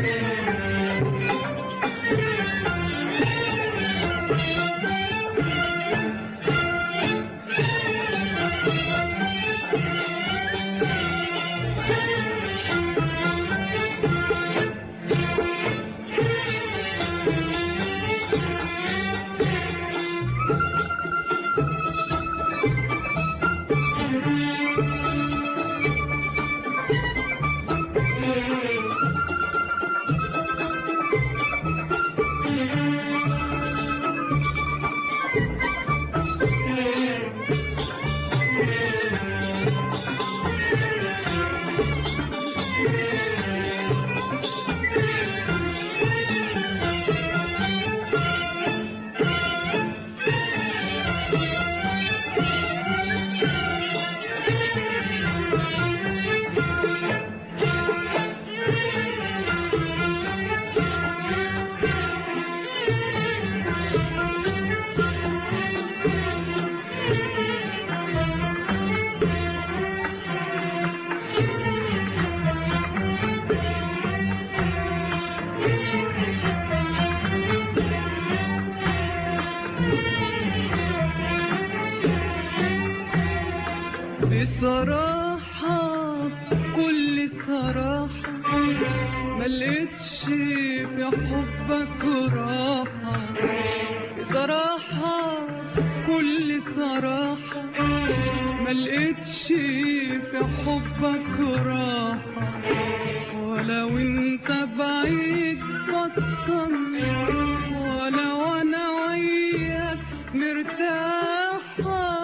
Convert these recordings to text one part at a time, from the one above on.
بصراحة بكل صراحة ملقتش في حبك راحة. بصراحة بكل صراحة ملقتش في حبك راحة. ولو انت بعيد بطمن ولا وانا وياك مرتاحة.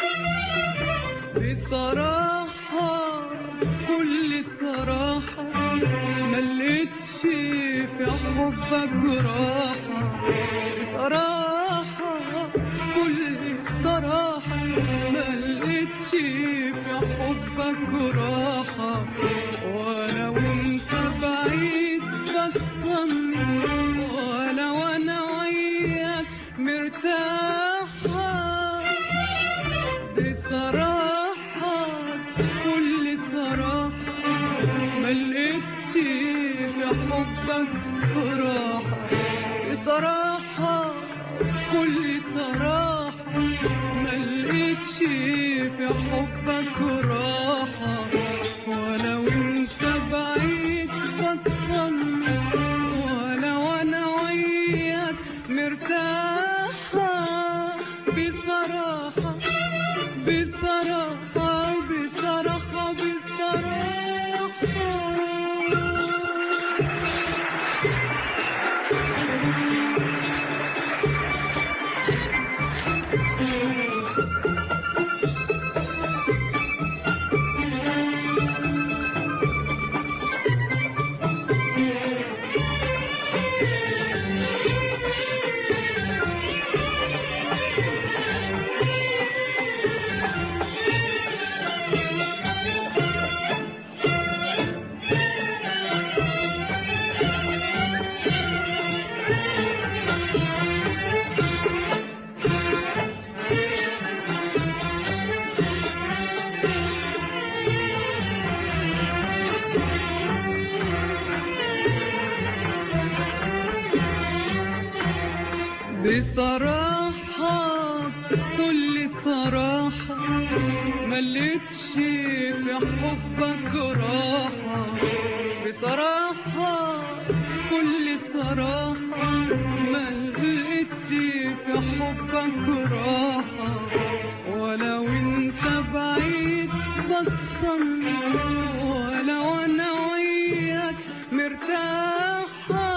بصراحة بكل صراحة ملقتش في حبك راحة. بصراحة بكل صراحة ملقتش في حبك راحة. ولو انت بعيد بطمن ولا وانا وياك مرتاحة. بصراحة بكل صراحة ملقتش في حبك راحة. بصراحة بكل صراحة ملقتش في حبك راحة. ولو انت بعيد بطمن ولا وانا وياك مرتاحة. بصراحة بصراحة بصراحة بصراحة بصراحة بكل صراحة ملقتش في حبك راحة. بصراحة بكل صراحة ملقتش في حبك راحة. ولو انت بعيد بطمن ولا وانا وياك مرتاحة.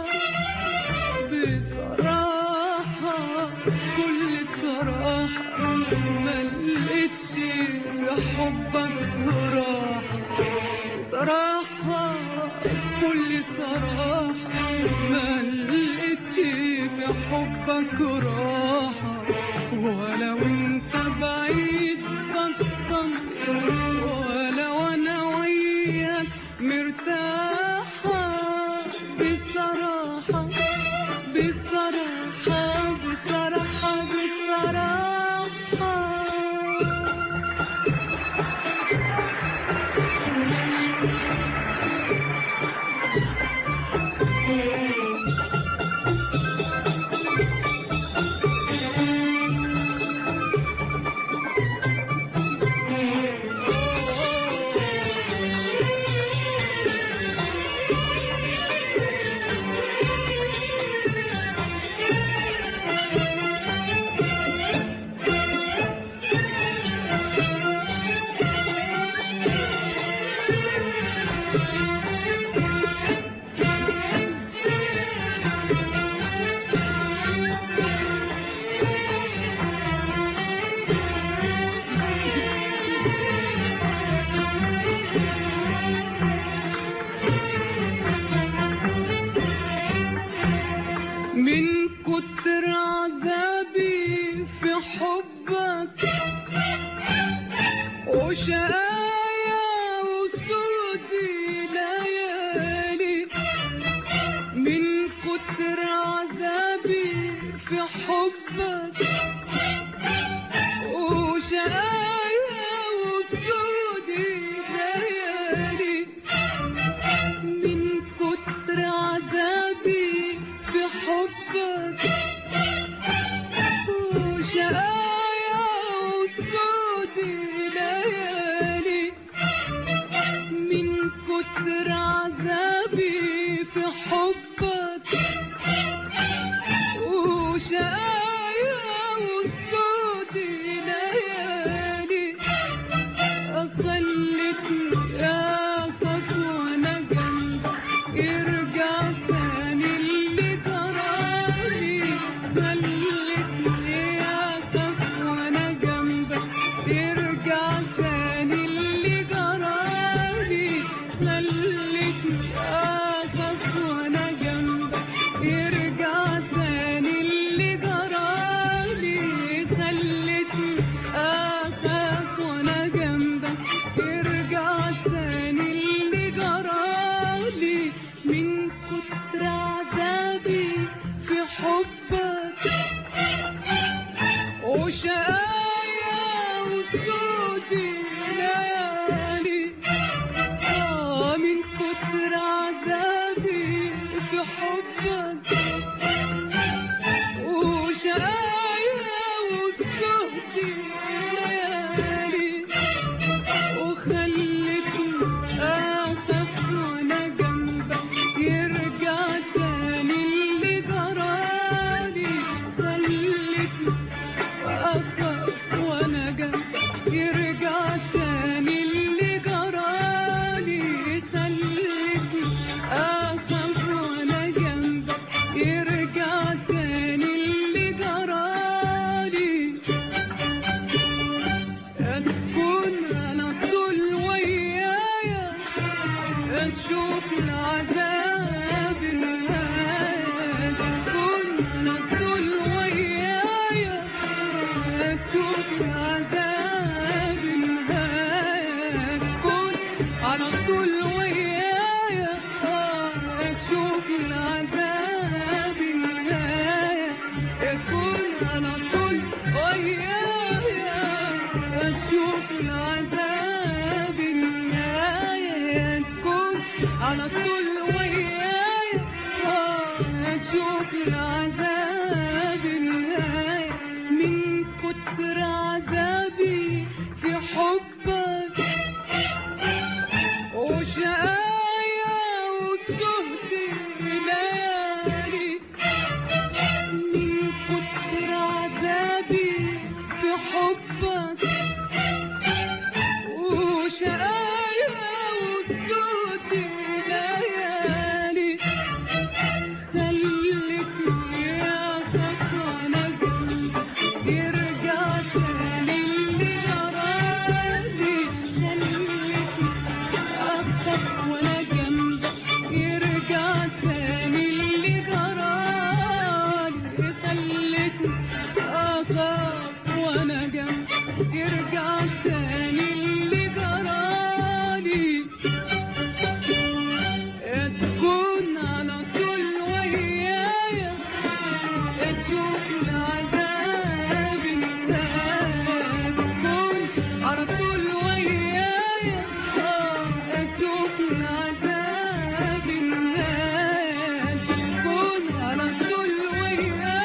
بصراحة بكل صراحة ملقتش في حبك راحة. بصراحة بكل صراحة ملقتش في حبك راحة. ولو انت بعيد بطمن ولا وانا وياك مرتاحة. بصراحة بصراحة بصراحة بصراحة حبك وشقايا وسودي ليالي من كتر عذابي في حبك وشقايا وسودي ليالي من كتر عذابي في حبك وشقايا وسودي ليالي خلتني اخاف وانا جنبك يرجع تاني اللي جرالي خلتني اخاف وانا جنبك يرجع تاني اللي جرالي خلتني اخاف وانا جنبك يرجع تاني اللي جرالي خلتني اخاف وانا جنبك يرجع تاني اللي جرالي من كتر عذابي في حبك وشقايا وسودي ليالي من كتر عذابي في حبك وشقايا وسودي ليالي وخلتني اخاف وانا جنبك يرجع تاني اللي جرالي خلتني اخاف وانا جنبك يرجع تاني اللي جرالي خلتني اخاف وانا جنبك يرجع تاني اللي جرالي تكون على طول ويايا تشوف العذاب النهاية تكون على طول ويايا تشوف العذاب النهاية تكون على طول ويايا تشوف العذاب النهاية تكون على طول ويايا تشوف العذاب النهاية تكون على طول ويايا تشوف العذاب النهاية من كتر عذابي في حبك وشقايا وسهدي ليالي من كتر عذابي في حبك وشقايا وسهدي ليالي خلتني اخاف وانا جنبك يرجع تاني اللي جرالي خلتني اخاف وانا جنبك يرجع تاني اللي جرالي خلتني اخاف وانا جنبك يرجع تاني اللي جرالي تكون على طول ويايا تشوف العذاب النهاية تكون على طول ويايا تشوف العذاب النهاية تكون على طول ويايا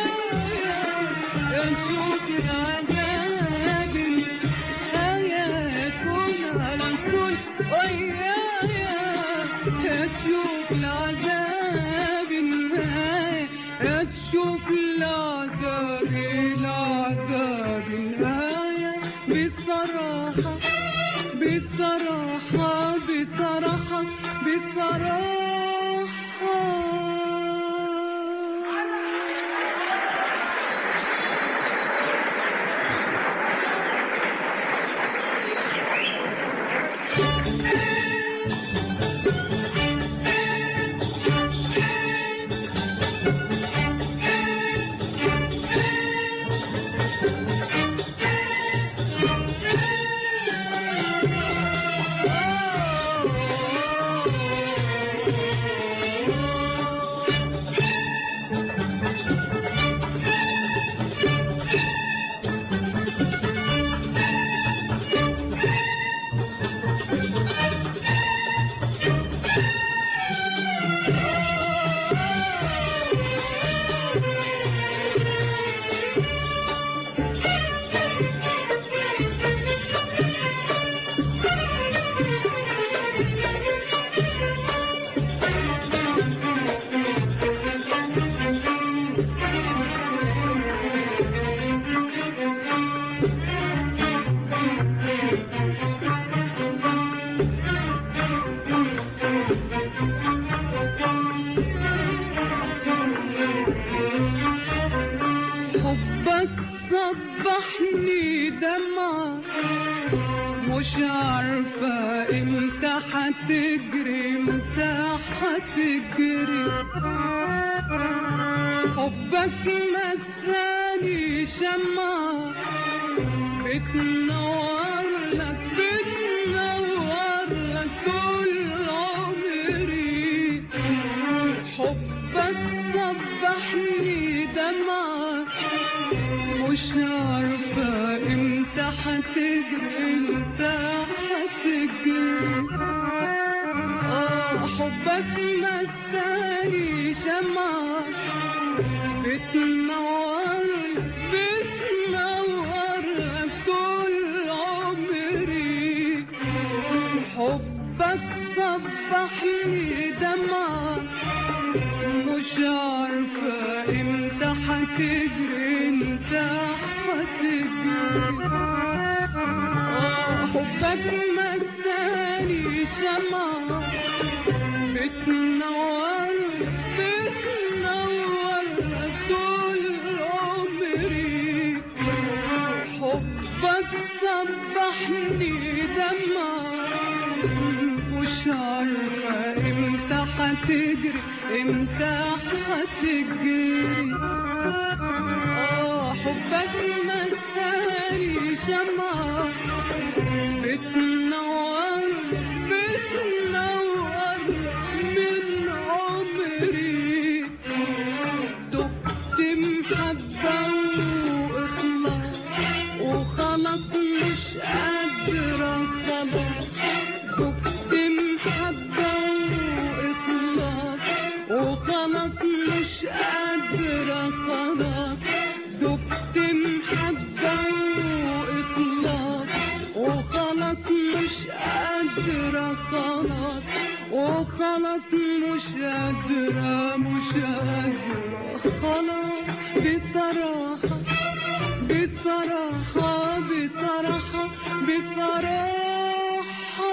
تشوف العذاب النهاية تكون على طول ويايا تشوف العذاب النهاية تشوف العذاب النهاية بصراحة بصراحة بصراحة بصراحة صبحني دمعة مش عارفة امتى هتجري امتى هتجري. حبك مساني شمعة بتنور لك طول عمري. حبك صبحني دمعة مش عارفة امتى هتجري امتى هتجري. حبك مساني شمعة بتنور طول عمري. حبك صبحني دمعة مش عارفة امتى هتجري امتى هتجري. حبك مساني شمعة بتنور طول عمري. حبك صبحني دمعة مش عارفة امتى هتجري امتى هتجري. حبك مساني شمعة بتنور من عمري. دقت محبة وإخلاص وخلاص مش قادرة خلاص. دقت محبة وإخلاص وخلاص مش قادرة خلاص. دقت محبة وإخلاص وخلاص مش قادرة خلاص. وخلاص مش قادرة خلاص. بصراحة بصراحة بصراحة بصراحة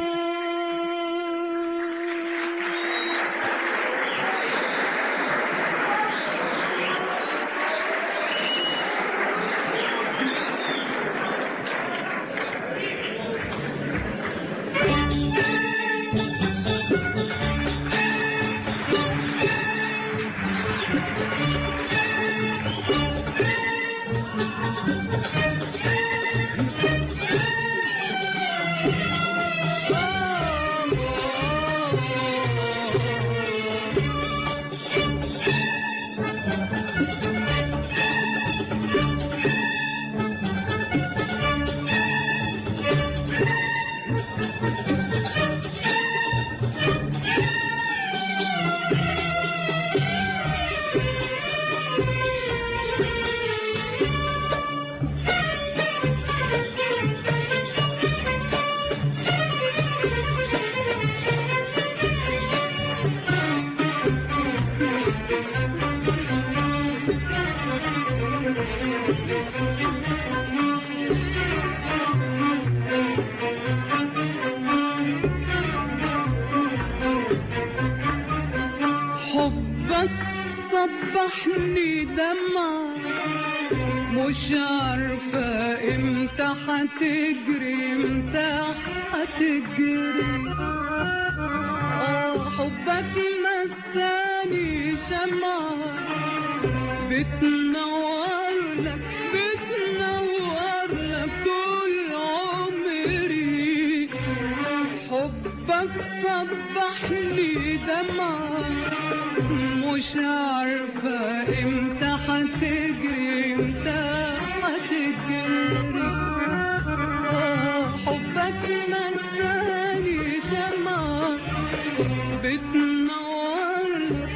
صبحني دمعة مش عارفة امتى هتجري امتى هتجري. حبك مساني شمعة بتنور لك طول عمري. حبك صبحني دمعة مش عارفة امتى هتجري امتى هتجري. حبك مساني شمعة بتنور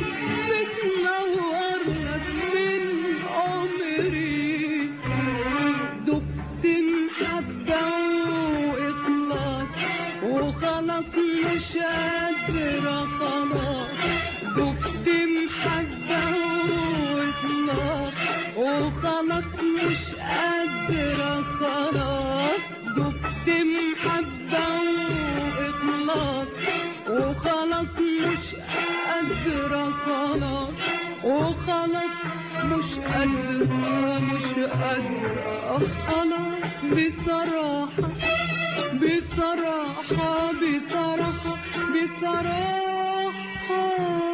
لك من عمري. دقت محبة وإخلاص وخلاص مش قادرة خلاص. دقت محبة وإخلاص وخلاص مش قادرة خلاص. دقت محبة وإخلاص وخلاص مش قادرة خلاص. وخلاص مش قادرة مش قادرة خلاص بصراحة بصراحة بصراحة بصراحة